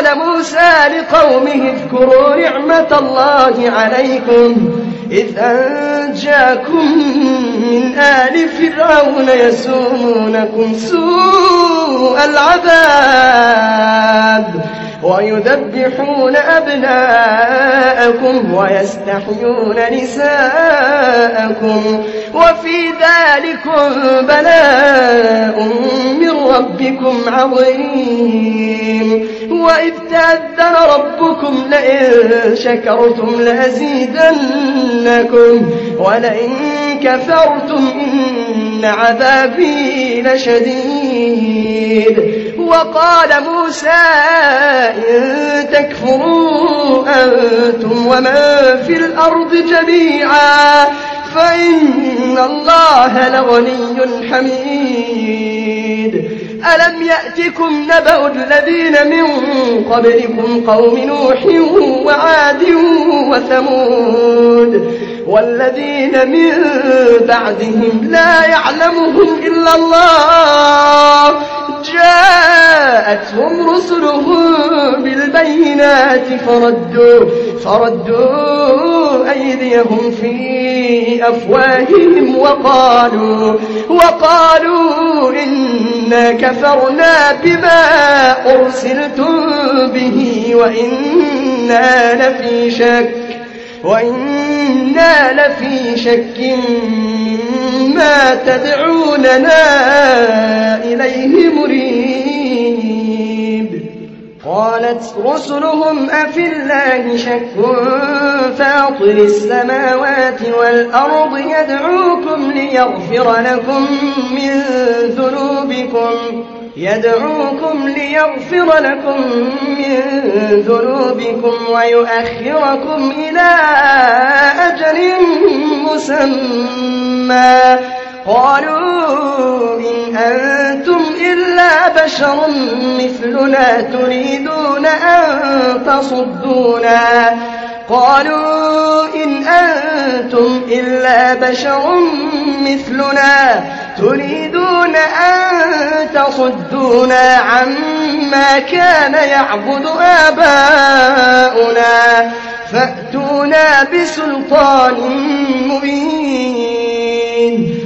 موسى لقومه اذكروا نعمة الله عليكم إذ أنجاكم من آل فرعون يسومونكم سوء العذاب ويذبحون أبناءكم ويستحيون نساءكم وفي ذلكم بلاء من ربكم عظيم. وإذ تأذن ربكم لئن شكرتم لأزيدنكم ولئن كفرتم إن عذابي لشديد. وقال موسى إن تكفروا أنتم ومن في الأرض جميعا فإن الله لغني حميد. ألم يأتكم نبأ الذين من قبلكم قوم نوح وعاد وثمود والذين من بعدهم لا يعلمهم إلا الله جاءتهم رسلهم بالبينات فردوا أيديهم في أفواههم وقالوا إنا كفرنا بما أرسلتم به وإنا لفي شك مما تدعوننا إليه مريب. قالت رسلهم أفي الله شك فاطر السماوات والأرض يدعوكم ليغفر لكم من ذنوبكم ويؤخركم إلى أجل مسمى قالوا إن أنتم إلا بشر مثلنا تريدون أن تصدونا عما كان يعبد آباؤنا فأتونا بسلطان مبين.